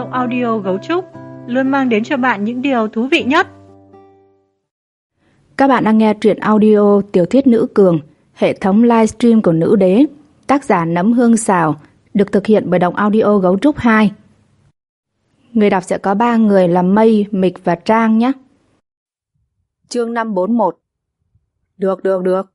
audio Gấu Trúc luôn mang đến cho bạn những điều thú vị nhất. Các bạn đang nghe truyện audio tiểu thuyết Nữ Cường, hệ thống livestream của Nữ Đế, tác giả Nấm Hương Xào, được thực hiện bởi Đọc Audio Gấu Trúc 2. Người đọc sẽ có 3 người là Mây, Mịch và Trang nhé. Chương 541. Được.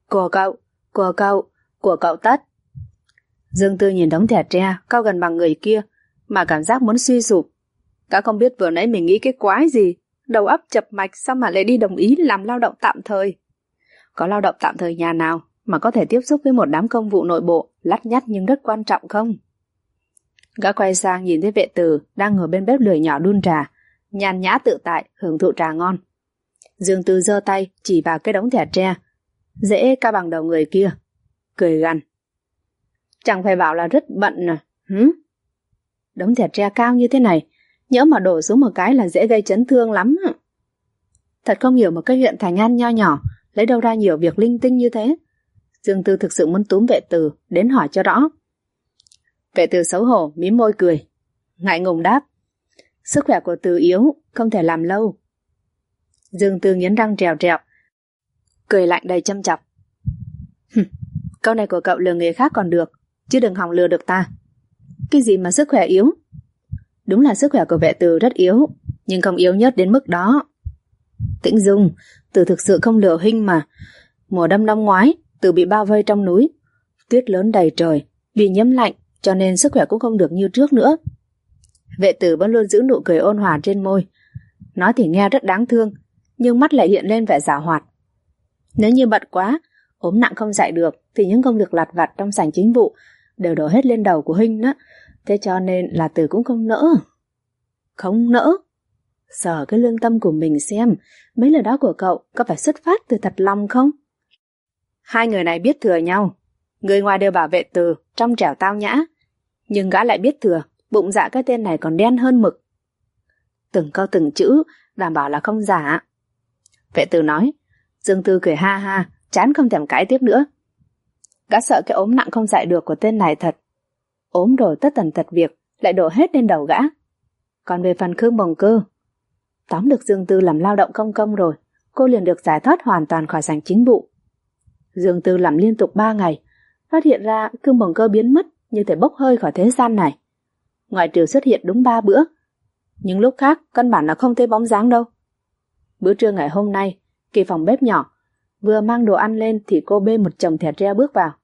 Của cậu Tất. Dương Tư nhìn đống thẻ tre cao gần bằng người kia mà cảm giác muốn suy sụp. Đã không biết vừa nãy mình nghĩ cái quái gì, đầu óc chập mạch sao mà lại đi đồng ý làm lao động tạm thời. Có lao động tạm thời nhà nào mà có thể tiếp xúc với một đám công vụ nội bộ lắt nhắt nhưng rất quan trọng không? Gã quay sang nhìn thấy Vệ Tử đang ngồi bên bếp lửa nhỏ đun trà, nhàn nhã tự tại hưởng thụ trà ngon. Dương Tư giơ tay chỉ vào cái đống thẻ tre dễ cao bằng đầu người kia, cười gằn: chẳng phải bảo là rất bận à? Đống thẻ tre cao như thế này, nhỡ mà đổ xuống một cái là dễ gây chấn thương lắm. Thật không hiểu một cái huyện Thành An nho nhỏ lấy đâu ra nhiều việc linh tinh như thế. Dương Tư thực sự muốn túm Vệ Tử đến hỏi cho rõ. Vệ Tử xấu hổ mím môi cười, ngại ngùng đáp: sức khỏe của Từ yếu, không thể làm lâu. Dương Tư nghiến răng trèo trèo, cười lạnh đầy châm chọc. Câu này của cậu lừa người khác còn được, chứ đừng hòng lừa được ta. Cái gì mà sức khỏe yếu? Đúng là sức khỏe của Vệ Tử rất yếu, nhưng không yếu nhất đến mức đó. Tĩnh Dung, Tử thực sự không lừa huynh mà. Mùa đông năm ngoái, Tử bị bao vây trong núi, tuyết lớn đầy trời, bị nhiễm lạnh, cho nên sức khỏe cũng không được như trước nữa. Vệ Tử vẫn luôn giữ nụ cười ôn hòa trên môi. Nói thì nghe rất đáng thương, nhưng mắt lại hiện lên vẻ giảo hoạt. Nếu như bận quá, ốm nặng không dậy được, thì những công việc lặt vặt trong sảnh chính vụ đều đổ hết lên đầu của huynh đó. Thế cho nên là Tử cũng không nỡ. Không nỡ? Sờ cái lương tâm của mình xem, mấy lời đó của cậu có phải xuất phát từ thật lòng không? Hai người này biết thừa nhau. Người ngoài đều bảo Vệ Tử trong trẻo tao nhã, nhưng gã lại biết thừa bụng dạ cái tên này còn đen hơn mực. Từng câu từng chữ đảm bảo là không giả. Vệ Tử nói. Dương Tư cười ha ha, chán không thèm cãi tiếp nữa. Gã sợ cái ốm nặng không dậy được của tên này thật. Ốm rồi tất tần tật việc lại đổ hết lên đầu gã. Còn về phần Khương Bồng Cơ, tóm được Dương Tư làm lao động công công rồi, cô liền được giải thoát hoàn toàn khỏi sảnh chính vụ. Dương Tư làm liên tục 3 ngày, phát hiện ra Khương Bồng Cơ biến mất như thể bốc hơi khỏi thế gian này. Ngoại trừ xuất hiện đúng 3 bữa, nhưng lúc khác căn bản là không thấy bóng dáng đâu. Bữa trưa ngày hôm nay, Kỳ phòng bếp nhỏ vừa mang đồ ăn lên thì cô bê một chồng thẻ tre bước vào.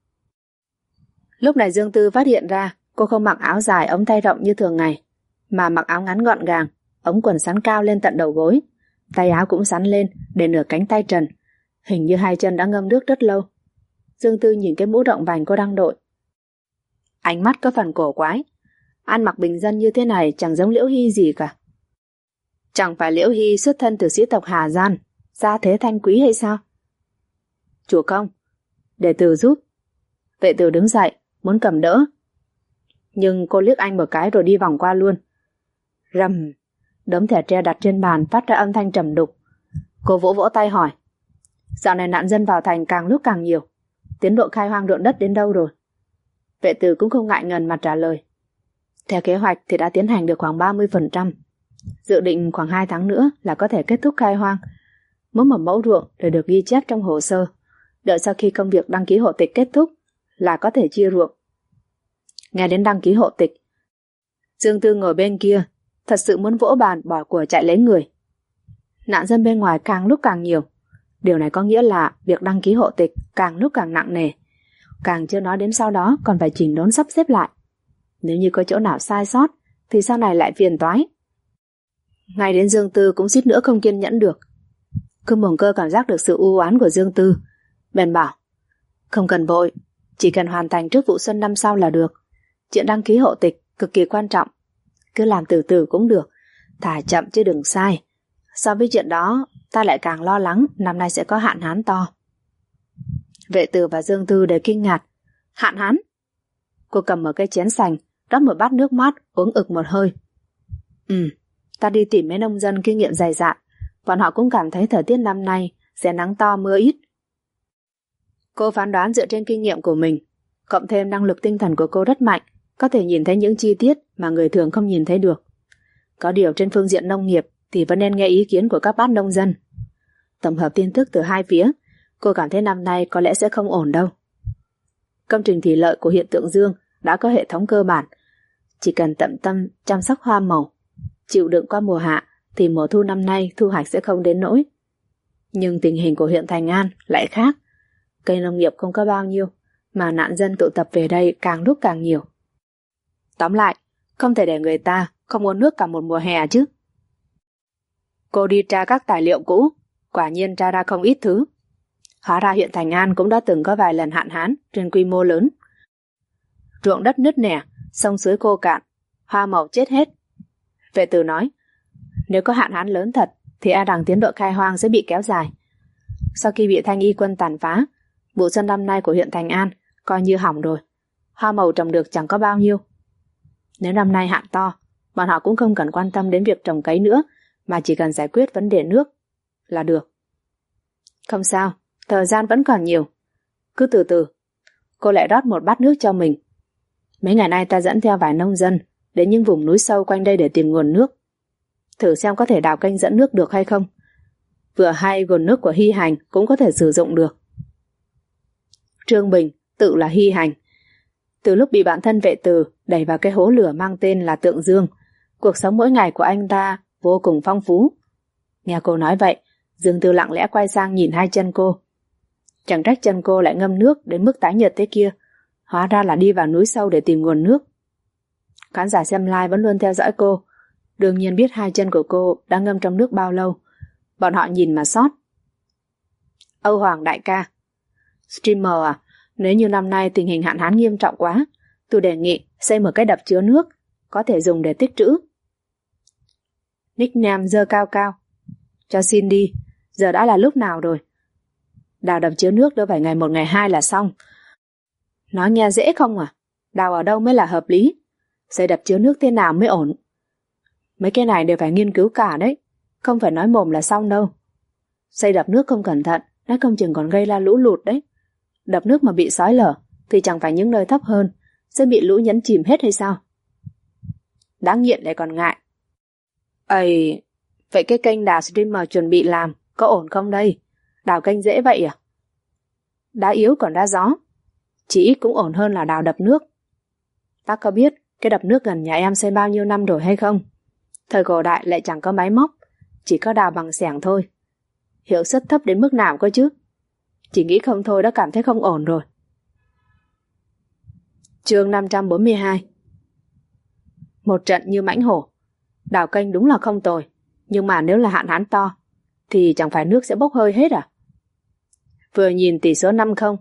Lúc này Dương Tư phát hiện ra cô không mặc áo dài ống tay rộng như thường ngày, mà mặc áo ngắn gọn gàng, ống quần sắn cao lên tận đầu gối, tay áo cũng sắn lên để nửa cánh tay trần, hình như hai chân đã ngâm nước rất lâu. Dương Tư nhìn cái mũ rộng vành cô đang đội, ánh mắt có phần cổ quái. Ăn mặc bình dân như thế này chẳng giống Liễu Hy gì cả. Chẳng phải Liễu Hy xuất thân từ sĩ tộc Hà Gian, gia thế thanh quý hay sao? Chủ công, để Tử giúp. Vệ Tử đứng dậy muốn cầm đỡ, nhưng cô liếc anh một cái rồi đi vòng qua luôn. Rầm, đống thẻ tre đặt trên bàn phát ra âm thanh trầm đục. Cô vỗ vỗ tay hỏi: dạo này nạn dân vào thành càng lúc càng nhiều, tiến độ khai hoang ruộng đất đến đâu rồi? Vệ Tử cũng không ngại ngần mà trả lời: theo kế hoạch thì đã tiến hành được khoảng 30%, dự định khoảng 2 tháng nữa là có thể kết thúc khai hoang. Mỗi một mẫu ruộng đều được ghi chép trong hồ sơ, đợi sau khi công việc đăng ký hộ tịch kết thúc là có thể chia ruộng. Nghe đến đăng ký hộ tịch, Dương Tư ngồi bên kia thật sự muốn vỗ bàn bỏ của chạy lấy người. Nạn dân bên ngoài càng lúc càng nhiều, điều này có nghĩa là việc đăng ký hộ tịch càng lúc càng nặng nề, càng chưa nói đến sau đó còn phải chỉnh đốn sắp xếp lại. Nếu như có chỗ nào sai sót thì sau này lại phiền toái. Ngay đến Dương Tư cũng suýt nữa không kiên nhẫn được. Khương Bồng Cơ cảm giác được sự u oán của Dương Tư, bèn bảo: không cần vội, chỉ cần hoàn thành trước vụ xuân năm sau là được. Chuyện đăng ký hộ tịch cực kỳ quan trọng, cứ làm từ từ cũng được, thả chậm chứ đừng sai. So với chuyện đó, ta lại càng lo lắng năm nay sẽ có hạn hán to. Vệ Tử và Dương Tư đều kinh ngạc. Hạn hán? Cô cầm một cái chén sành, rót một bát nước mát, uống ực một hơi. Ta đi tìm mấy nông dân kinh nghiệm dày dạn, bọn họ cũng cảm thấy thời tiết năm nay sẽ nắng to mưa ít. Cô phán đoán dựa trên kinh nghiệm của mình, cộng thêm năng lực tinh thần của cô rất mạnh, có thể nhìn thấy những chi tiết mà người thường không nhìn thấy được. Có điều trên phương diện nông nghiệp thì vẫn nên nghe ý kiến của các bác nông dân. Tổng hợp tin tức từ hai phía, cô cảm thấy năm nay có lẽ sẽ không ổn đâu. Công trình thủy lợi của huyện Tượng Dương đã có hệ thống cơ bản. Chỉ cần tận tâm chăm sóc hoa màu, chịu đựng qua mùa hạ thì mùa thu năm nay thu hoạch sẽ không đến nỗi. Nhưng tình hình của huyện Thành An lại khác. Cây nông nghiệp không có bao nhiêu, mà nạn dân tụ tập về đây càng lúc càng nhiều. Tóm lại, không thể để người ta không uống nước cả một mùa hè chứ. Cô đi tra các tài liệu cũ, quả nhiên tra ra không ít thứ. Hóa ra huyện Thành An cũng đã từng có vài lần hạn hán trên quy mô lớn. Ruộng đất nứt nẻ, sông suối khô cạn, hoa màu chết hết. Vệ Tử nói, nếu có hạn hán lớn thật thì e rằng tiến độ khai hoang sẽ bị kéo dài. Sau khi bị Thanh Y quân tàn phá, vụ xuân năm nay của huyện Thành An coi như hỏng rồi. Hoa màu trồng được chẳng có bao nhiêu. Nếu năm nay hạn to, bọn họ cũng không cần quan tâm đến việc trồng cấy nữa, mà chỉ cần giải quyết vấn đề nước là được. Không sao, thời gian vẫn còn nhiều. Cứ từ từ. Cô lại rót một bát nước cho mình. Mấy ngày nay ta dẫn theo vài nông dân đến những vùng núi sâu quanh đây để tìm nguồn nước. Thử xem có thể đào kênh dẫn nước được hay không. Vừa hay nguồn nước của Hy Hành cũng có thể sử dụng được. Trương Bình tự là Hy Hành. Từ lúc bị bạn thân Vệ Từ đẩy vào cái hố lửa mang tên là Tượng Dương, cuộc sống mỗi ngày của anh ta vô cùng phong phú. Nghe cô nói vậy, Dương Tư lặng lẽ quay sang nhìn hai chân cô. Chẳng trách chân cô lại ngâm nước đến mức tái nhợt thế kia. Hóa ra là đi vào núi sâu để tìm nguồn nước. Khán giả xem live vẫn luôn theo dõi cô, đương nhiên biết hai chân của cô đã ngâm trong nước bao lâu. Bọn họ nhìn mà xót. Âu Hoàng đại ca, streamer à, nếu như năm nay tình hình hạn hán nghiêm trọng quá, tôi đề nghị xây một cái đập chứa nước, có thể dùng để tích trữ. Nickname giơ cao cao. Cho xin đi, giờ đã là lúc nào rồi? Đào đập chứa nước đâu phải ngày một ngày hai là xong. Nói nghe dễ không à? Đào ở đâu mới là hợp lý? Xây đập chứa nước thế nào mới ổn? Mấy cái này đều phải nghiên cứu cả đấy, không phải nói mồm là xong đâu. Xây đập nước không cẩn thận, nó không chừng còn gây ra lũ lụt đấy. Đập nước mà bị xói lở thì chẳng phải những nơi thấp hơn sẽ bị lũ nhấn chìm hết hay sao? Đã nghiện lại còn ngại. Ây, vậy cái kênh đào streamer chuẩn bị làm có ổn không đây? Đào kênh dễ vậy à? Đá yếu còn đá gió, chỉ ít cũng ổn hơn là đào đập nước. Bác có biết cái đập nước gần nhà em xây bao nhiêu năm rồi hay không? Thời cổ đại lại chẳng có máy móc, chỉ có đào bằng xẻng thôi. Hiệu suất thấp đến mức nào cơ chứ? Chỉ nghĩ không thôi đã cảm thấy không ổn rồi. Chương 542. Một trận như mãnh hổ. Đào kênh đúng là không tồi, nhưng mà nếu là hạn hán to thì chẳng phải nước sẽ bốc hơi hết à? Vừa nhìn tỷ số 5-0.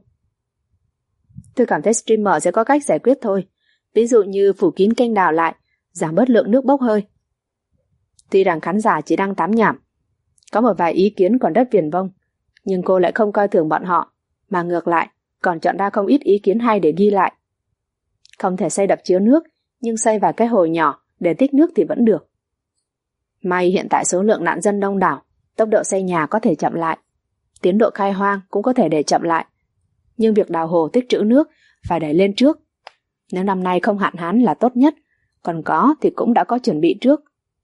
Tôi cảm thấy streamer sẽ có cách giải quyết thôi. Ví dụ như phủ kín kênh đào lại, giảm bớt lượng nước bốc hơi. Tuy rằng khán giả chỉ đang tám nhảm, có một vài ý kiến còn rất viển vông, nhưng cô lại không coi thường bọn họ, mà ngược lại còn chọn ra không ít ý kiến hay để ghi lại. Không thể xây đập chứa nước, nhưng xây vài cái hồ nhỏ để tích nước thì vẫn được. May hiện tại số lượng nạn dân đông đảo, tốc độ xây nhà có thể chậm lại, tiến độ khai hoang cũng có thể để chậm lại, nhưng việc đào hồ tích trữ nước phải đẩy lên trước. Nếu năm nay không hạn hán là tốt nhất, còn có thì cũng đã có chuẩn bị trước.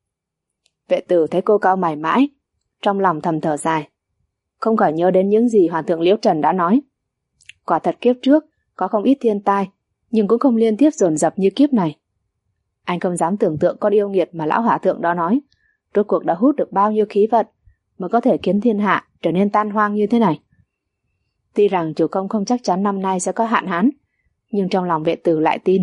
Vệ Tử thấy cô cau mày mãi, trong lòng thầm thở dài, không khỏi nhớ đến những gì Hòa thượng Liễu Trần đã nói. Quả thật kiếp trước có không ít thiên tai, nhưng cũng không liên tiếp dồn dập như kiếp này. Anh không dám tưởng tượng con yêu nghiệt mà lão Hòa thượng đó nói, rốt cuộc đã hút được bao nhiêu khí vận mà có thể khiến thiên hạ trở nên tan hoang như thế này. Tuy rằng chủ công không chắc chắn năm nay sẽ có hạn hán, nhưng trong lòng Vệ Tử lại tin.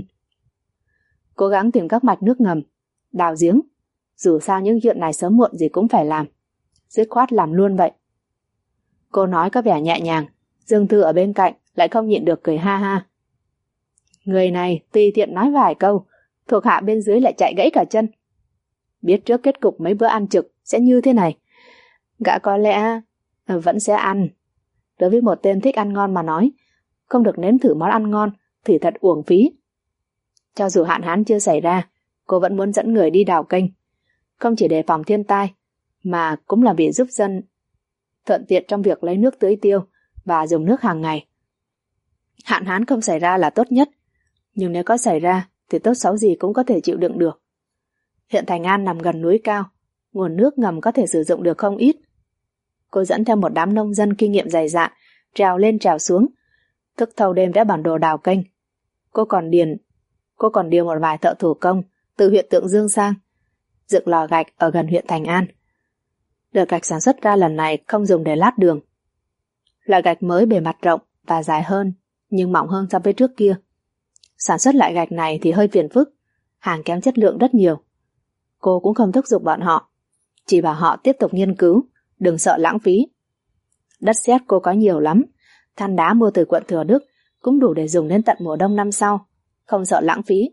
Cố gắng tìm các mạch nước ngầm, đào giếng, dù sao những chuyện này sớm muộn gì cũng phải làm, dứt khoát làm luôn vậy. Cô nói có vẻ nhẹ nhàng, Dương Tư ở bên cạnh lại không nhịn được cười ha ha. Người này tùy tiện nói vài câu, thuộc hạ bên dưới lại chạy gãy cả chân. Biết trước kết cục mấy bữa ăn trực sẽ như thế này, gã có lẽ vẫn sẽ ăn. Đối với một tên thích ăn ngon mà nói, không được nếm thử món ăn ngon thì thật uổng phí. Cho dù hạn hán chưa xảy ra, cô vẫn muốn dẫn người đi đào kênh, không chỉ đề phòng thiên tai, mà cũng là vì giúp dân thuận tiện trong việc lấy nước tưới tiêu và dùng nước hàng ngày. Hạn hán không xảy ra là tốt nhất, nhưng nếu có xảy ra thì tốt xấu gì cũng có thể chịu đựng được. Huyện Thành An nằm gần núi cao, nguồn nước ngầm có thể sử dụng được không ít. Cô dẫn theo một đám nông dân kinh nghiệm dày dạn, trèo lên trèo xuống, thức thâu đêm vẽ bản đồ đào kênh. Cô còn điều một vài thợ thủ công từ huyện Tượng Dương sang, dựng lò gạch ở gần huyện Thành An. Đợt gạch sản xuất ra lần này không dùng để lát đường. Loại gạch mới bề mặt rộng và dài hơn, nhưng mỏng hơn so với trước kia. Sản xuất loại gạch này thì hơi phiền phức, hàng kém chất lượng rất nhiều. Cô cũng không thúc giục bọn họ, chỉ bảo họ tiếp tục nghiên cứu, đừng sợ lãng phí. Đất sét cô có nhiều lắm, than đá mua từ quận Thừa Đức cũng đủ để dùng đến tận mùa đông năm sau, không sợ lãng phí.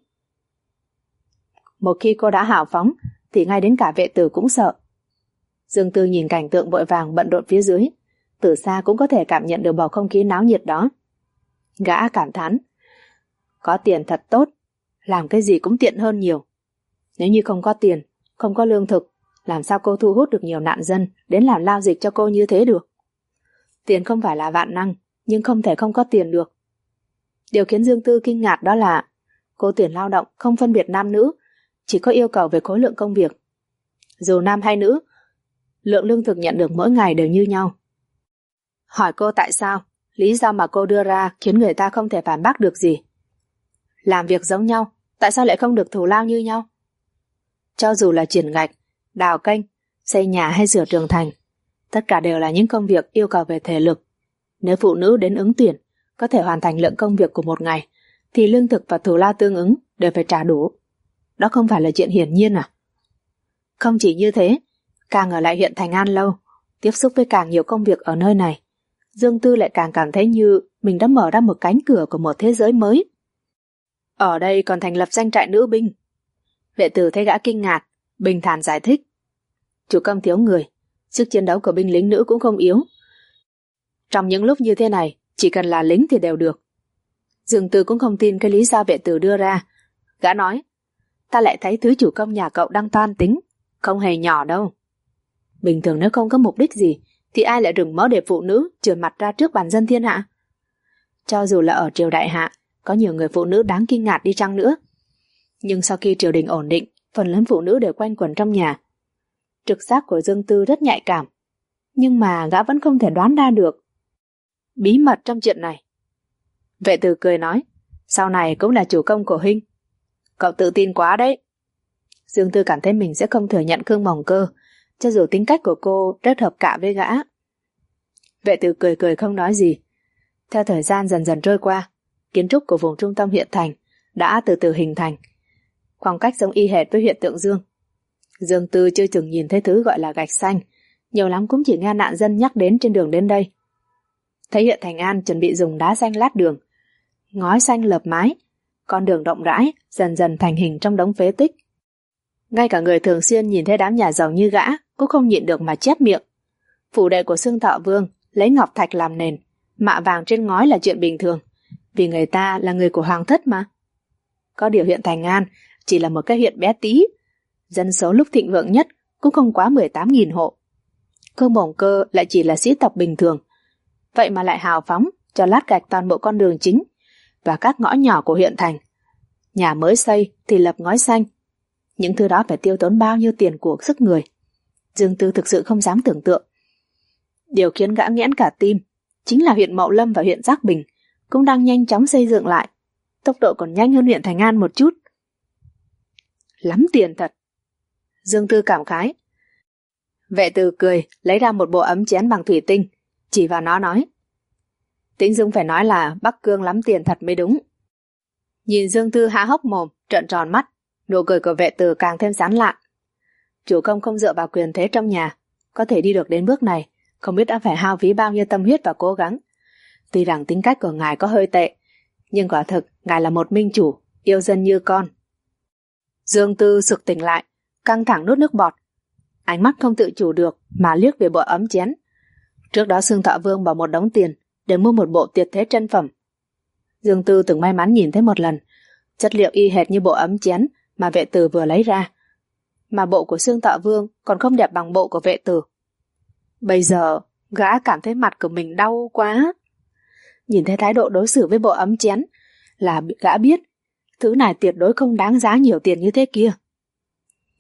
Một khi cô đã hào phóng thì ngay đến cả vệ tử cũng sợ. Dương Tư nhìn cảnh tượng vội vàng bận rộn phía dưới, từ xa cũng có thể cảm nhận được bầu không khí náo nhiệt đó. Gã cảm thán, có tiền thật tốt, làm cái gì cũng tiện hơn nhiều. Nếu như không có tiền, không có lương thực, làm sao cô thu hút được nhiều nạn dân đến làm lao dịch cho cô như thế được? Tiền không phải là vạn năng, nhưng không thể không có tiền được. Điều khiến Dương Tư kinh ngạc đó là cô tuyển lao động không phân biệt nam nữ, chỉ có yêu cầu về khối lượng công việc. Dù nam hay nữ, lượng lương thực nhận được mỗi ngày đều như nhau. Hỏi cô tại sao, lý do mà cô đưa ra khiến người ta không thể phản bác được gì. Làm việc giống nhau, tại sao lại không được thù lao như nhau? Cho dù là chuyển gạch, đào kênh, xây nhà hay sửa tường thành, tất cả đều là những công việc yêu cầu về thể lực. Nếu phụ nữ đến ứng tuyển có thể hoàn thành lượng công việc của một ngày, thì lương thực và thù lao tương ứng đều phải trả đủ. Đó không phải là chuyện hiển nhiên à? Không chỉ như thế, càng ở lại huyện Thành An lâu, tiếp xúc với càng nhiều công việc ở nơi này, Dương Tư lại càng cảm thấy như mình đã mở ra một cánh cửa của một thế giới mới. Ở đây còn thành lập danh trại nữ binh. Vệ tử thấy gã kinh ngạc, bình thản giải thích. Chủ công thiếu người, sức chiến đấu của binh lính nữ cũng không yếu. Trong những lúc như thế này, chỉ cần là lính thì đều được. Dương Tư cũng không tin cái lý do vệ tử đưa ra. Gã nói, ta lại thấy thứ chủ công nhà cậu đang toan tính, không hề nhỏ đâu. Bình thường nếu không có mục đích gì, thì ai lại rừng mỡ để phụ nữ trườn mặt ra trước bàn dân thiên hạ? Cho dù là ở triều đại hạ, có nhiều người phụ nữ đáng kinh ngạc đi chăng nữa, nhưng sau khi triều đình ổn định, phần lớn phụ nữ đều quanh quẩn trong nhà. Trực giác của Dương Tư rất nhạy cảm, nhưng mà gã vẫn không thể đoán ra được bí mật trong chuyện này. Vệ tử cười nói, sau này cũng là chủ công của huynh. Cậu tự tin quá đấy. Dương Tư cảm thấy mình sẽ không thừa nhận Khương Mồng Cơ, cho dù tính cách của cô rất hợp cả với gã. Vệ tử cười cười không nói gì. Theo thời gian dần dần trôi qua, kiến trúc của vùng trung tâm huyện thành đã từ từ hình thành, khoảng cách giống y hệt với huyện Tượng Dương. Dương Tư chưa từng nhìn thấy thứ gọi là gạch xanh, nhiều lắm cũng chỉ nghe nạn dân nhắc đến trên đường đến đây. Thấy huyện Thành An chuẩn bị dùng đá xanh lát đường, ngói xanh lợp mái, con đường rộng rãi dần dần thành hình trong đống phế tích. Ngay cả người thường xuyên nhìn thấy đám nhà giàu như gã cũng không nhịn được mà chép miệng. Phủ đệ của Xương Thọ Vương lấy ngọc thạch làm nền, mạ vàng trên ngói là chuyện bình thường, vì người ta là người của hoàng thất mà. Có điều huyện Thành An chỉ là một cái huyện bé tí, dân số lúc thịnh vượng nhất cũng không quá 18.000 hộ. Khương Mồng Cơ lại chỉ là sĩ tộc bình thường, vậy mà lại hào phóng cho lát gạch toàn bộ con đường chính và các ngõ nhỏ của huyện thành. Nhà mới xây thì lập ngói xanh. Những thứ đó phải tiêu tốn bao nhiêu tiền của sức người, Dương Tư thực sự không dám tưởng tượng. Điều khiến gã nghẽn cả tim chính là huyện Mậu Lâm và huyện Giác Bình cũng đang nhanh chóng xây dựng lại, tốc độ còn nhanh hơn huyện Thành An một chút. Lắm tiền thật, Dương Tư cảm khái. Vệ tử cười lấy ra một bộ ấm chén bằng thủy tinh, chỉ vào nó nói, Tĩnh Dung phải nói là Bắc Cương lắm tiền thật mới đúng. Nhìn Dương Tư há hốc mồm, trợn tròn mắt, nụ cười của vệ tử càng thêm sán lạn. Chủ công không dựa vào quyền thế trong nhà, có thể đi được đến bước này, không biết đã phải hao phí bao nhiêu tâm huyết và cố gắng. Tuy rằng tính cách của ngài có hơi tệ, nhưng quả thực ngài là một minh chủ, yêu dân như con. Dương Tư sực tỉnh lại, căng thẳng nuốt nước bọt, ánh mắt không tự chủ được mà liếc về bộ ấm chén. Trước đó Xương Thọ Vương bỏ một đống tiền để mua một bộ tuyệt thế chân phẩm. Dương Tư từng may mắn nhìn thấy một lần, chất liệu y hệt như bộ ấm chén mà vệ tử vừa lấy ra, mà bộ của Xương Thọ Vương còn không đẹp bằng bộ của vệ tử. Bây giờ gã cảm thấy mặt của mình đau quá. Nhìn thấy thái độ đối xử với bộ ấm chén là gã biết thứ này tuyệt đối không đáng giá nhiều tiền như thế kia.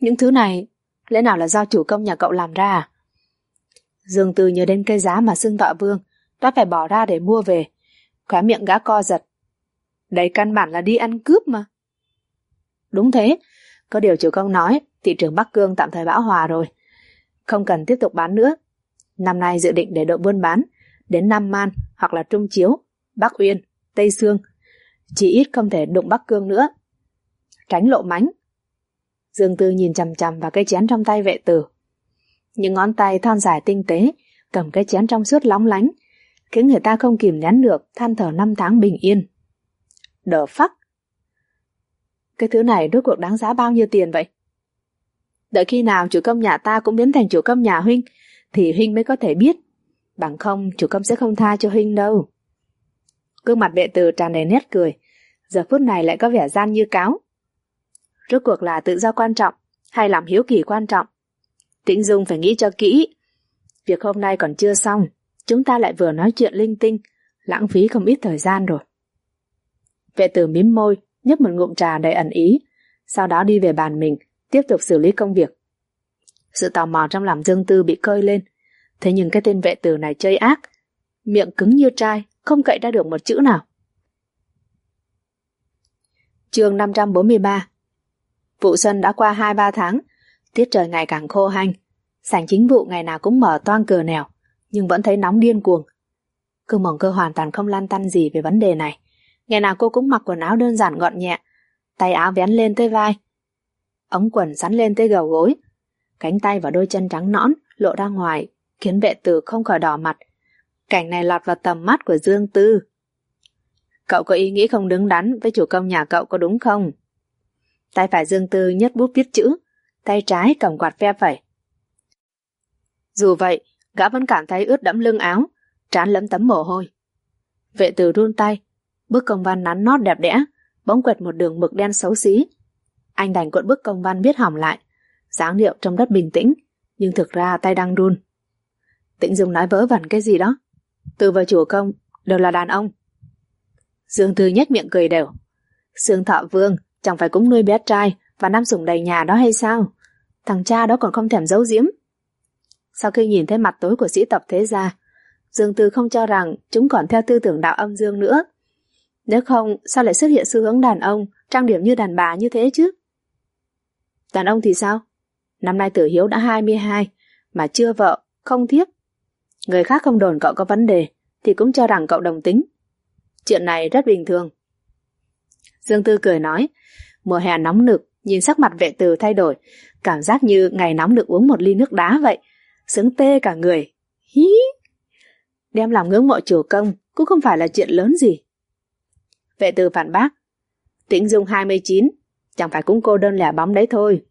Những thứ này lẽ nào là do chủ công nhà cậu làm ra à? Dương Tư nhớ đến cái giá mà Xương Tọa Vương đã phải bỏ ra để mua về. Khóe miệng gã co giật. Đấy căn bản là đi ăn cướp mà. Đúng thế, có điều chủ công nói thị trường Bắc Cương tạm thời bão hòa rồi, không cần tiếp tục bán nữa. Năm nay dự định để đội buôn bán đến Nam Man hoặc là Trung Chiếu, Bắc Uyên, Tây Sương. Chỉ ít không thể đụng Bắc Cương nữa. Tránh lộ mánh. Dương Tư nhìn chằm chằm vào cái chén trong tay Vệ Tử. Những ngón tay thon dài tinh tế cầm cái chén trong suốt lóng lánh, khiến người ta không kìm nén được than thở năm tháng bình yên. Đờ phắc. Cái thứ này rốt cuộc đáng giá bao nhiêu tiền vậy? Đợi khi nào chủ công nhà ta cũng biến thành chủ công nhà huynh thì huynh mới có thể biết. Bằng không chủ công sẽ không tha cho huynh đâu. Gương mặt Vệ Tử tràn đầy nét cười, giờ phút này lại có vẻ gian như cáo. Rốt cuộc là tự do quan trọng hay làm hiếu kỳ quan trọng? Tĩnh Dung phải nghĩ cho kỹ. Việc hôm nay còn chưa xong, chúng ta lại vừa nói chuyện linh tinh, lãng phí không ít thời gian rồi. Vệ Tử mím môi, nhấp một ngụm trà đầy ẩn ý, sau đó đi về bàn mình, tiếp tục xử lý công việc. Sự tò mò trong lòng Dương Tư bị cơi lên, thế nhưng cái tên Vệ Tử này chơi ác, miệng cứng như trai, không cậy ra được một chữ nào. Chương 543. Vụ xuân đã qua 2-3 tháng, tiết trời ngày càng khô hanh, sảnh chính vụ ngày nào cũng mở toang cờ nẻo, nhưng vẫn thấy nóng điên cuồng. Cương Mộng Cơ hoàn toàn không lăn tăn gì về vấn đề này. Ngày nào cô cũng mặc quần áo đơn giản gọn nhẹ, tay áo vén lên tới vai, ống quần xắn lên tới gầu gối, cánh tay và đôi chân trắng nõn lộ ra ngoài, khiến Vệ Tử không khỏi đỏ mặt. Cảnh này lọt vào tầm mắt của Dương Tư. Cậu có ý nghĩ không đứng đắn với chủ công nhà cậu có đúng không? Tay phải Dương Tư nhấc bút viết chữ, tay trái cầm quạt phe phẩy. Dù vậy, gã vẫn cảm thấy ướt đẫm lưng áo, trán lấm tấm mồ hôi. Vệ Tử run tay, bức công văn nắn nót đẹp đẽ, bỗng quẹt một đường mực đen xấu xí. Anh đành cuộn bức công văn viết hỏng lại, dáng điệu trông rất bình tĩnh, nhưng thực ra tay đang run. Tĩnh Dung nói vớ vẩn cái gì đó. Từ và chủ công đều là đàn ông. Dương Tư nhếch miệng cười đều. Xương Thọ Vương chẳng phải cũng nuôi bé trai và nam sủng đầy nhà đó hay sao? Thằng cha đó còn không thèm giấu giếm. Sau khi nhìn thấy mặt tối của sĩ tộc thế gia, Dương Tư không cho rằng chúng còn theo tư tưởng đạo âm dương nữa. Nếu không, sao lại xuất hiện xu hướng đàn ông trang điểm như đàn bà như thế chứ? Đàn ông thì sao? Năm nay Tử Hiếu đã 22, mà chưa vợ, không thiếp. Người khác không đồn cậu có vấn đề, thì cũng cho rằng cậu đồng tính. Chuyện này rất bình thường. Dương Tư cười nói, mùa hè nóng nực, nhìn sắc mặt Vệ Tử thay đổi, cảm giác như ngày nóng được uống một ly nước đá vậy, sướng tê cả người. Hí! Đem làm ngưỡng mộ chủ công cũng không phải là chuyện lớn gì. Vệ Tử phản bác, Tĩnh Dung 29, chẳng phải cũng cô đơn lẻ bóng đấy thôi.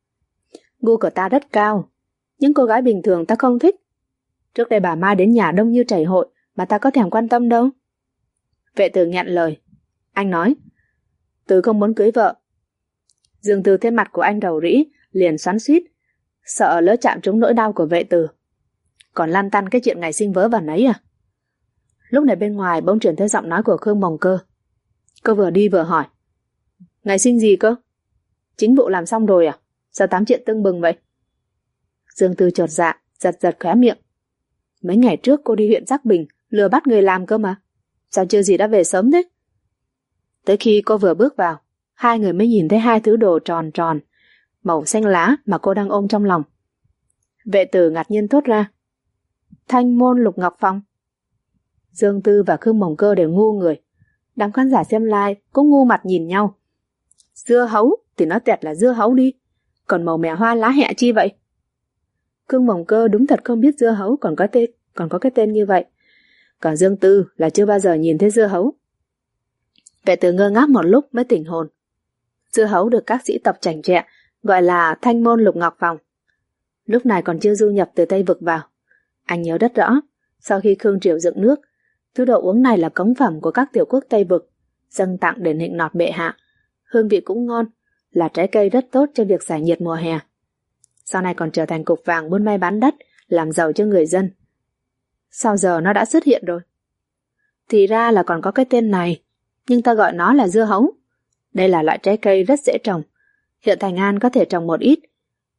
Gu của ta rất cao, những cô gái bình thường ta không thích. Trước đây bà Mai đến nhà đông như chảy hội mà ta có thèm quan tâm đâu. Vệ Tử nghẹn lời. Anh nói, Tứ không muốn cưới vợ. Dương Tư thấy mặt của anh rầu rĩ, liền xoắn xuýt, sợ lỡ chạm trúng nỗi đau của Vệ Tử. Còn lăn tăn cái chuyện ngày sinh vớ vẩn ấy à? Lúc này bên ngoài bỗng chuyển tới giọng nói của Khương Mộng Cơ. Cô vừa đi vừa hỏi, ngày sinh gì cơ? Chính vụ làm xong rồi à? Sao tám chuyện tưng bừng vậy? Dương Tư chột dạ, giật khóe miệng. Mấy ngày trước cô đi huyện Giác Bình lừa bắt người làm cơ mà. Sao chưa gì đã về sớm thế? Tới khi cô vừa bước vào, hai người mới nhìn thấy hai thứ đồ tròn tròn, màu xanh lá mà cô đang ôm trong lòng. Vệ Tử ngạc nhiên thốt ra, Thanh Môn Lục Ngọc Phong. Dương Tư và Khương Mộng Cơ đều ngu người. Đám khán giả xem live cũng ngu mặt nhìn nhau. Dưa hấu thì nó tẹt là dưa hấu đi, còn màu mè hoa lá hẹ chi vậy? Khương Mộng Cơ đúng thật không biết dưa hấu còn có cái tên như vậy. Còn Dương Tư là chưa bao giờ nhìn thấy dưa hấu. Vệ Tử ngơ ngác một lúc mới tỉnh hồn. Dưa hấu được các sĩ tộc chảnh chẹ gọi là Thanh Môn Lục Ngọc Phòng. Lúc này còn chưa du nhập từ Tây Vực vào. Anh nhớ rất rõ, sau khi Khương Triều dựng nước, thứ đồ uống này là cống phẩm của các tiểu quốc Tây Vực, dâng tặng để nịnh nọt bệ hạ. Hương vị cũng ngon, là trái cây rất tốt cho việc giải nhiệt mùa hè. Sau này còn trở thành cục vàng buôn may bán đất, làm giàu cho người dân. Sao giờ nó đã xuất hiện rồi? Thì ra là còn có cái tên này, nhưng ta gọi nó là dưa hấu. Đây là loại trái cây rất dễ trồng. Huyện Thành An có thể trồng một ít,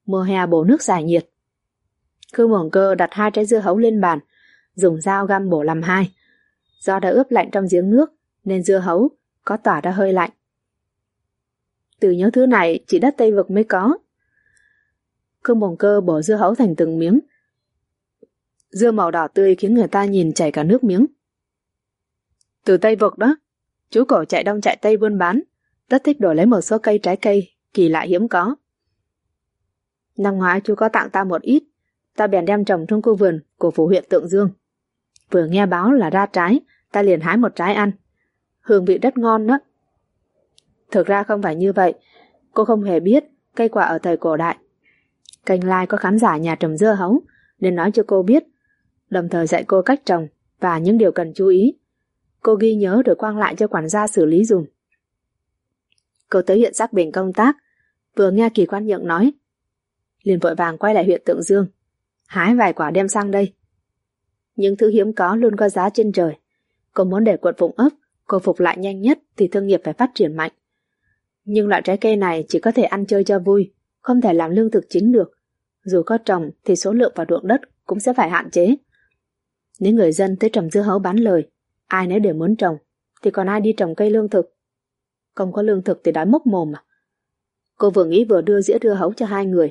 Mùa hè bổ nước giải nhiệt. Khương Bổng Cơ đặt 2 trái dưa hấu lên bàn, dùng dao găm bổ làm 2. Do đã ướp lạnh trong giếng nước nên dưa hấu có tỏa ra hơi lạnh. Từ những thứ này chỉ đất Tây Vực mới có. Khương Bổng Cơ bổ dưa hấu thành từng miếng. Dưa màu đỏ tươi khiến người ta nhìn chảy cả nước miếng. Từ Tây Vực đó, chú cổ chạy đông chạy Tây buôn bán, rất thích đổi lấy một số trái cây kỳ lạ hiếm có. Năm ngoái chú có tặng ta một ít, ta bèn đem trồng trong khu vườn của phủ huyện Tượng Dương. Vừa nghe báo là ra trái, ta liền hái một trái ăn. Hương vị rất ngon đó. Thực ra không phải như vậy, cô không hề biết cây quả ở thời cổ đại. Kênh Lai có khán giả nhà trồng dưa hấu nên nói cho cô biết, đồng thời dạy cô cách trồng và những điều cần chú ý. Cô ghi nhớ rồi quăng lại cho quản gia xử lý dùm. Cô tới huyện Giác Bình công tác, vừa nghe Kỳ Quan Nhượng nói, liền vội vàng quay lại huyện Tượng Dương, hái vài quả đem sang đây. Những thứ hiếm có luôn có giá trên trời. Cô muốn để quận Phụng Ấp khôi phục lại nhanh nhất thì thương nghiệp phải phát triển mạnh. Nhưng loại trái cây này chỉ có thể ăn chơi cho vui, không thể làm lương thực chính được. Dù có trồng thì số lượng và ruộng đất cũng sẽ phải hạn chế. Nếu người dân tới trồng dưa hấu bán lời, ai nấy đều muốn trồng, thì còn ai đi trồng cây lương thực? Không có lương thực thì đói mốc mồm mà. Cô vừa nghĩ vừa đưa dĩa dưa hấu cho 2 người.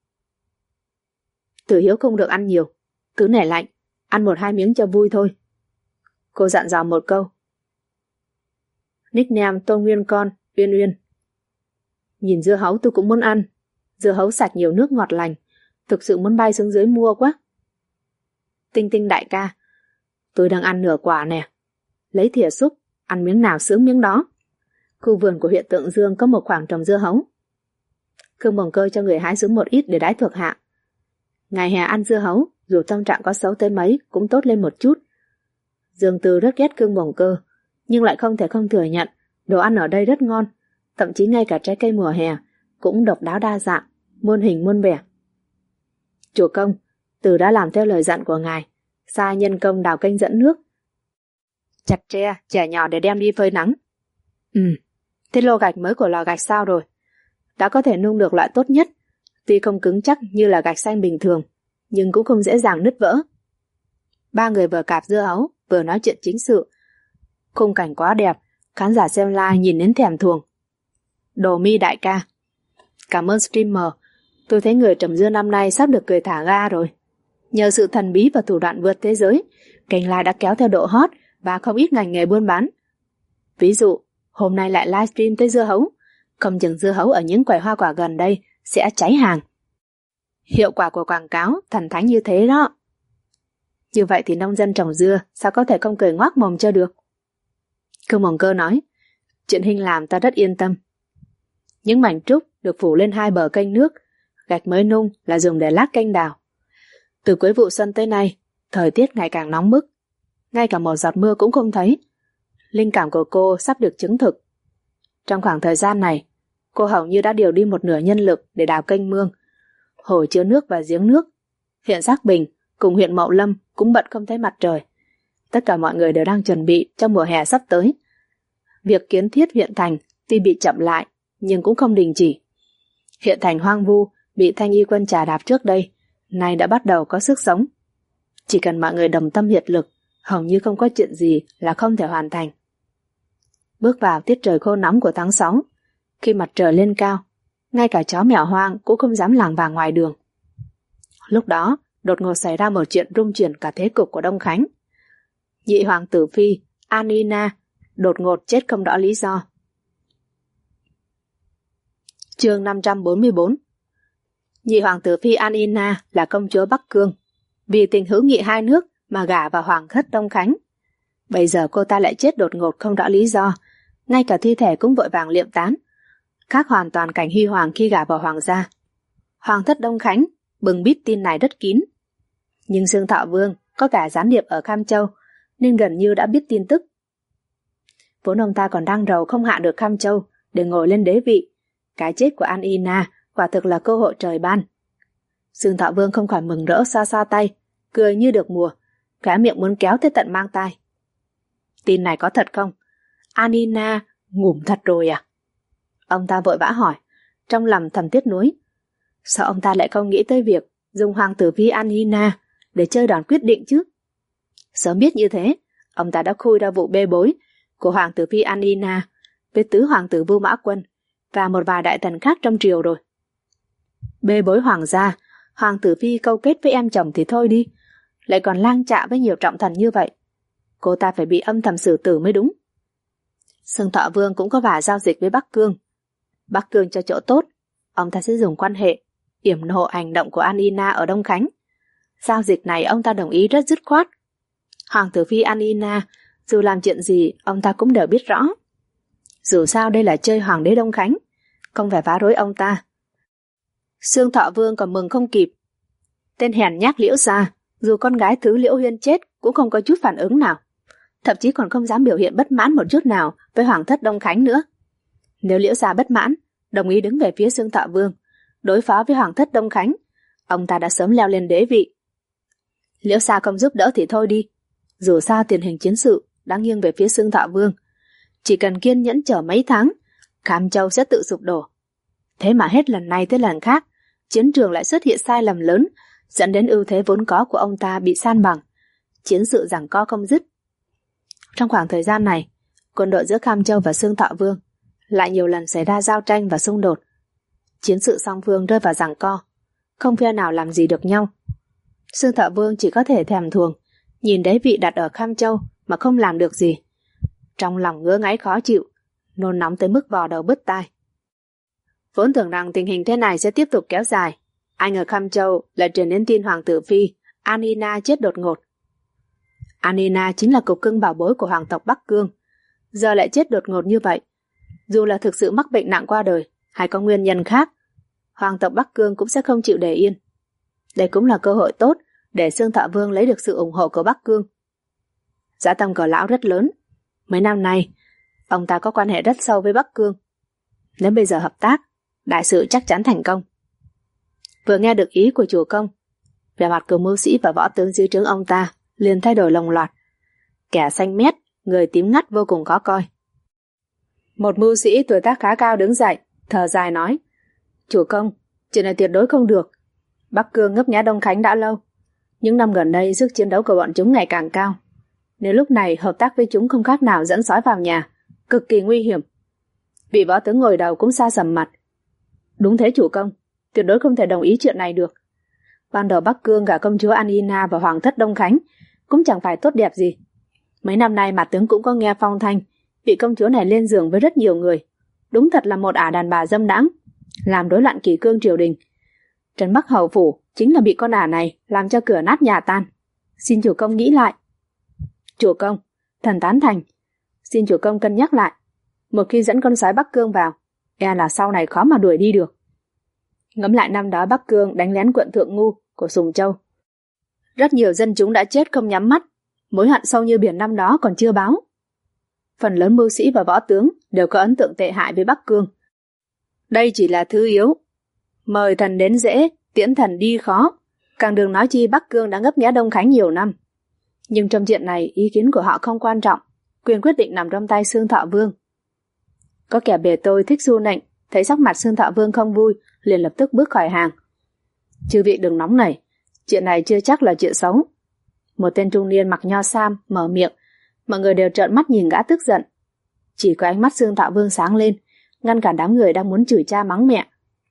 Tử Hiếu không được ăn nhiều, thứ này lạnh, ăn 1-2 miếng cho vui thôi. Cô dặn dò một câu. Nickname Tôn Nguyên con, Uyên Uyên. Nhìn dưa hấu tôi cũng muốn ăn. Dưa hấu sạch nhiều nước ngọt lành, thực sự muốn bay xuống dưới mua quá. Tinh Tinh đại ca, tôi đang ăn nửa quả nè. Lấy thìa xúc, ăn miếng nào sướng miếng đó. Khu vườn của huyện Tượng Dương có một khoảng trồng dưa hấu. Khương Bổng Cơ cho người hái xuống một ít để đãi thuộc hạ. Ngày hè ăn dưa hấu, dù tâm trạng có xấu tới mấy cũng tốt lên một chút. Dương Từ rất ghét Khương Bổng Cơ, nhưng lại không thể không thừa nhận đồ ăn ở đây rất ngon, thậm chí ngay cả trái cây mùa hè cũng độc đáo đa dạng, muôn hình muôn vẻ. Chủ công, Từ đã làm theo lời dặn của ngài, sai nhân công đào kênh dẫn nước, chặt tre, chẻ nhỏ để đem đi phơi nắng. Thế lô gạch mới của lò gạch sao rồi? Đã có thể nung được loại tốt nhất, tuy không cứng chắc như là gạch xanh bình thường, nhưng cũng không dễ dàng nứt vỡ. 3 người vừa cạp dưa hấu, vừa nói chuyện chính sự. Khung cảnh quá đẹp, khán giả xem live nhìn đến thèm thuồng. Đồ Mi đại ca, cảm ơn streamer, tôi thấy người trồng dưa năm nay sắp được cười thả ga rồi. Nhờ sự thần bí và thủ đoạn vượt thế giới, kênh live đã kéo theo độ hot và không ít ngành nghề buôn bán. Ví dụ, hôm nay lại livestream tới dưa hấu, không chừng dưa hấu ở những quầy hoa quả gần đây sẽ cháy hàng. Hiệu quả của quảng cáo thần thánh như thế đó. Như vậy thì nông dân trồng dưa sao có thể không cười ngoác mồm cho được. Khương Bổng Cơ nói, chuyện Hinh làm ta rất yên tâm. Những mảnh trúc được phủ lên 2 bờ kênh nước, gạch mới nung là dùng để lát kênh đào. Từ cuối vụ xuân tới nay, thời tiết ngày càng nóng bức, ngay cả một giọt mưa cũng không thấy. Linh cảm của cô sắp được chứng thực. Trong khoảng thời gian này, cô hầu như đã điều đi một nửa nhân lực để đào kênh mương, hồ chứa nước và giếng nước. Huyện Giác Bình cùng huyện Mậu Lâm cũng bận không thấy mặt trời. Tất cả mọi người đều đang chuẩn bị cho mùa hè sắp tới. Việc kiến thiết huyện thành tuy bị chậm lại nhưng cũng không đình chỉ. Huyện thành hoang vu bị Thanh Y quân trà đạp trước đây, nay đã bắt đầu có sức sống. Chỉ cần mọi người đồng tâm hiệp lực, hầu như không có chuyện gì là không thể hoàn thành. Bước vào tiết trời khô nóng của tháng 6, khi mặt trời lên cao, ngay cả chó mèo hoang cũng không dám lảng vảng ngoài đường. Lúc đó, đột ngột xảy ra một chuyện rung chuyển cả thế cục của Đông Khánh. Nhị hoàng tử phi Anina đột ngột chết không rõ lý do. Chương 544. Nhị hoàng tử phi Anina là công chúa Bắc Cương, vì tình hữu nghị hai nước mà gả vào hoàng thất Đông Khánh. Bây giờ cô ta lại chết đột ngột không rõ lý do, ngay cả thi thể cũng vội vàng liệm tán, khác hoàn toàn cảnh huy hoàng khi gả vào hoàng gia. Hoàng thất Đông Khánh bừng bít tin này rất kín, nhưng Dương Thọ Vương có cả gián điệp ở Kham Châu nên gần như đã biết tin tức. Vốn ông ta còn đang rầu không hạ được Kham Châu để ngồi lên đế vị, cái chết của Anina quả thực là cơ hội trời ban. Dương Thọ Vương không khỏi mừng rỡ xoa xoa tay, cười như được mùa, cái miệng muốn kéo tới tận mang tai. Tin này có thật không? Anina ngủm thật rồi à? Ông ta vội vã hỏi, trong lòng thầm tiếc nuối. Sao ông ta lại không nghĩ tới việc dùng hoàng tử phi Anina để chơi đòn quyết định chứ? Sớm biết như thế, ông ta đã khui ra vụ bê bối của hoàng tử phi Anina với tứ hoàng tử Vu Mã Quân và một vài đại thần khác trong triều rồi. Bê bối hoàng gia, hoàng tử phi câu kết với em chồng thì thôi đi, lại còn lang chạ với nhiều trọng thần như vậy. Cô ta phải bị âm thầm xử tử mới đúng. Xương Thọ Vương cũng có vài giao dịch với Bắc Cương. Bắc Cương cho chỗ tốt, ông ta sẽ dùng quan hệ yểm nộ hành động của Anina ở Đông Khánh. Giao dịch này ông ta đồng ý rất dứt khoát. Hoàng tử phi Anina dù làm chuyện gì ông ta cũng đều biết rõ. Dù sao đây là chơi hoàng đế Đông Khánh, không phải phá rối ông ta. Xương Thọ Vương còn mừng không kịp. Tên hèn nhát Liễu gia, dù con gái thứ Liễu Huyên chết cũng không có chút phản ứng nào, thậm chí còn không dám biểu hiện bất mãn một chút nào với hoàng thất Đông Khánh nữa. Nếu Liễu gia bất mãn, đồng ý đứng về phía Xương Thọ Vương, đối phó với hoàng thất Đông Khánh, ông ta đã sớm leo lên đế vị. Liễu gia không giúp đỡ thì thôi đi, dù sao tình hình chiến sự đã nghiêng về phía Xương Thọ Vương. Chỉ cần kiên nhẫn chờ mấy tháng, Cam Châu sẽ tự sụp đổ. Thế mà hết lần này tới lần khác, chiến trường lại xuất hiện sai lầm lớn, dẫn đến ưu thế vốn có của ông ta bị san bằng. Chiến sự giằng co không dứt. Trong khoảng thời gian này, quân đội giữa Cam Châu và Xương Thọ Vương lại nhiều lần xảy ra giao tranh và xung đột. Chiến sự song phương rơi vào giằng co, không phe nào làm gì được nhau. Xương Thọ Vương chỉ có thể thèm thuồng nhìn đế vị đặt ở Cam Châu mà không làm được gì. Trong lòng ngứa ngáy khó chịu, nôn nóng tới mức vò đầu bứt tai. Vốn tưởng rằng tình hình thế này sẽ tiếp tục kéo dài, anh ở Cam Châu lại truyền đến tin hoàng tử phi Anina chết đột ngột. Anina chính là cục cưng bảo bối của hoàng tộc Bắc Cương, giờ lại chết đột ngột như vậy. Dù là thực sự mắc bệnh nặng qua đời hay có nguyên nhân khác, hoàng tộc Bắc Cương cũng sẽ không chịu để yên. Đây cũng là cơ hội tốt để Xương Thọ Vương lấy được sự ủng hộ của Bắc Cương. Dã tâm của lão rất lớn. Mấy năm nay, ông ta có quan hệ rất sâu với Bắc Cương. Nếu bây giờ hợp tác, đại sự chắc chắn thành công. Vừa nghe được ý của chủ công, vẻ mặt của mưu sĩ và võ tướng dưới trướng ông ta liền thay đổi đồng loạt. Kẻ xanh mét, người tím ngắt vô cùng khó coi. Một mưu sĩ tuổi tác khá cao đứng dậy, thở dài nói: Chủ công, chuyện này tuyệt đối không được. Bắc Cương ngấp nghé Đông Khánh đã lâu. Những năm gần đây sức chiến đấu của bọn chúng ngày càng cao. Nếu lúc này hợp tác với chúng không khác nào dẫn sói vào nhà, cực kỳ nguy hiểm. Vị võ tướng ngồi đầu cũng xa sầm mặt. Đúng thế chủ công, tuyệt đối không thể đồng ý chuyện này được. Ban đầu Bắc Cương gả công chúa Anina và hoàng thất Đông Khánh cũng chẳng phải tốt đẹp gì. Mấy năm nay mặt tướng cũng có nghe phong thanh vị công chúa này lên giường với rất nhiều người. Đúng thật là một ả đàn bà dâm đãng, làm rối loạn kỷ cương triều đình. Trấn Bắc hầu phủ chính là bị con ả này làm cho cửa nát nhà tan. Xin chủ công nghĩ lại. Chủ công, thần tán thành. Xin chủ công cân nhắc lại. Một khi dẫn con sói Bắc Cương vào, e là sau này khó mà đuổi đi được. Ngẫm lại năm đó Bắc Cương đánh lén quận Thượng Ngu của Sùng Châu. Rất nhiều dân chúng đã chết không nhắm mắt, mối hận sâu như biển năm đó còn chưa báo. Phần lớn mưu sĩ và võ tướng đều có ấn tượng tệ hại với Bắc Cương. Đây chỉ là thứ yếu. Mời thần đến dễ, tiễn thần đi khó. Càng đừng nói chi Bắc Cương đã ngấp nghé Đông Khánh nhiều năm. Nhưng trong chuyện này ý kiến của họ không quan trọng, quyền quyết định nằm trong tay Xương Thọ Vương. Có kẻ bề tôi thích xu nịnh, thấy sắc mặt Xương Thọ Vương không vui, liền lập tức bước khỏi hàng. Chư vị đừng nóng nảy, chuyện này chưa chắc là chuyện xấu. Một tên trung niên mặc nho sam mở miệng, mọi người đều trợn mắt nhìn gã tức giận. Chỉ có ánh mắt Xương Thọ Vương sáng lên, ngăn cản đám người đang muốn chửi cha mắng mẹ.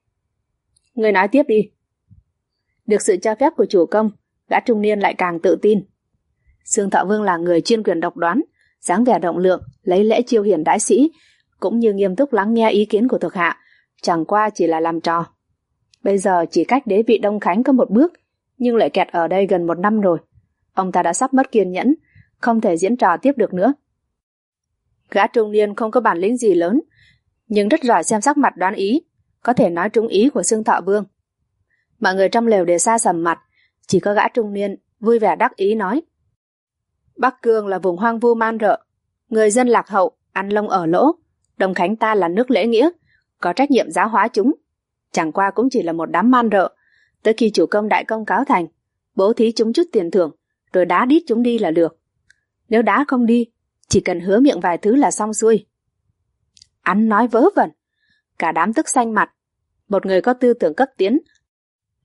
Người nói tiếp đi. Được sự cho phép của chủ công, gã trung niên lại càng tự tin. Xương Thọ Vương là người chuyên quyền độc đoán, dáng vẻ rộng lượng, lấy lẽ chiêu hiền đãi sĩ, cũng như nghiêm túc lắng nghe ý kiến của thuộc hạ, chẳng qua chỉ là làm trò. Bây giờ chỉ cách đế vị Đông Khánh có một bước, nhưng lại kẹt ở đây gần 1 năm rồi. Ông ta đã sắp mất kiên nhẫn, không thể diễn trò tiếp được nữa. Gã trung niên không có bản lĩnh gì lớn, nhưng rất giỏi xem sắc mặt đoán ý, có thể nói trúng ý của Xương Thọ Vương. Mọi người trong lều đều xa sầm mặt, chỉ có gã trung niên vui vẻ đắc ý nói: Bắc Cương là vùng hoang vu man rợ, người dân lạc hậu, ăn lông ở lỗ. Đông Khánh ta là nước lễ nghĩa, có trách nhiệm giáo hóa chúng. Chẳng qua cũng chỉ là một đám man rợ. Tới khi chủ công đại công cáo thành, bố thí chúng chút tiền thưởng, rồi đá đít chúng đi là được. Nếu đá không đi, chỉ cần hứa miệng vài thứ là xong xuôi. Ăn nói vớ vẩn, cả đám tức xanh mặt. Một người có tư tưởng cấp tiến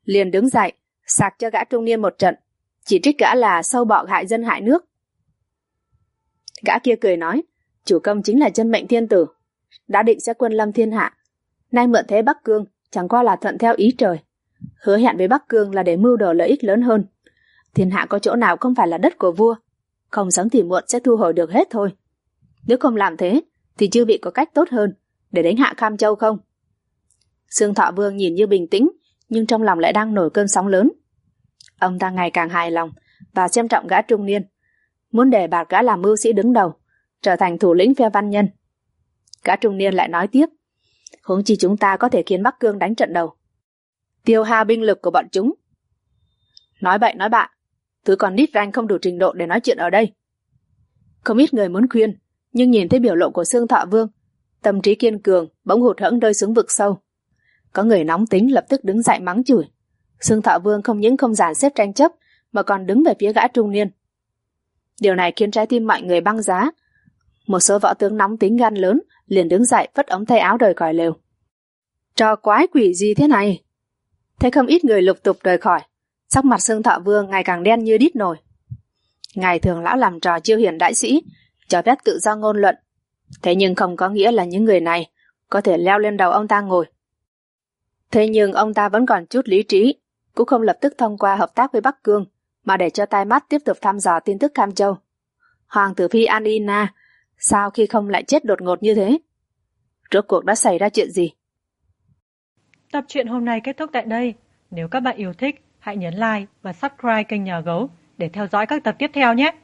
liền đứng dậy, sạc cho gã trung niên một trận, chỉ trích gã là sâu bọ hại dân hại nước. Gã kia cười nói, chủ công chính là chân mệnh thiên tử, đã định sẽ quân lâm thiên hạ, nay mượn thế Bắc Cương chẳng qua là thuận theo ý trời, hứa hẹn với Bắc Cương là để mưu đồ lợi ích lớn hơn. Thiên hạ có chỗ nào không phải là đất của vua, không sớm thì muộn sẽ thu hồi được hết thôi. Nếu không làm thế thì chư vị có cách tốt hơn để đánh hạ Kham Châu không? Xương Thọ Vương nhìn như bình tĩnh, nhưng trong lòng lại đang nổi cơn sóng lớn. Ông ta ngày càng hài lòng và xem trọng gã trung niên, muốn đề bạt gã làm mưu sĩ đứng đầu, trở thành thủ lĩnh phe văn nhân. Gã trung niên lại nói tiếp, huống chi chúng ta có thể khiến Bắc Cương đánh trận đầu, tiêu hao binh lực của bọn chúng. Nói bậy nói bạ, thứ còn nít ranh không đủ trình độ để nói chuyện ở đây. Không ít người muốn khuyên, nhưng nhìn thấy biểu lộ của Xương Thọ Vương, tâm trí kiên cường bỗng hụt hẫng rơi xuống vực sâu. Có người nóng tính lập tức đứng dậy mắng chửi. Xương Thọ Vương không những không dàn xếp tranh chấp, mà còn đứng về phía gã trung niên. Điều này khiến trái tim mọi người băng giá. Một số võ tướng nóng tính gan lớn liền đứng dậy vất ống tay áo rời khỏi lều. Trò quái quỷ gì thế này? Thấy không ít người lục tục rời khỏi, sắc mặt Xương Thọ Vương ngày càng đen như đít nồi. Ngày thường lão làm trò chiêu hiền đại sĩ, cho phép tự do ngôn luận, thế nhưng không có nghĩa là những người này có thể leo lên đầu ông ta ngồi. Thế nhưng ông ta vẫn còn chút lý trí, cũng không lập tức thông qua hợp tác với Bắc Cương, mà để cho tai mắt tiếp tục thăm dò tin tức Kham Châu. Hoàng tử phi Anina sao khi không lại chết đột ngột như thế? Rốt cuộc đã xảy ra chuyện gì? Tập truyện hôm nay kết thúc tại đây. Nếu các bạn yêu thích, hãy nhấn like và subscribe kênh Nhà Gấu để theo dõi các tập tiếp theo nhé.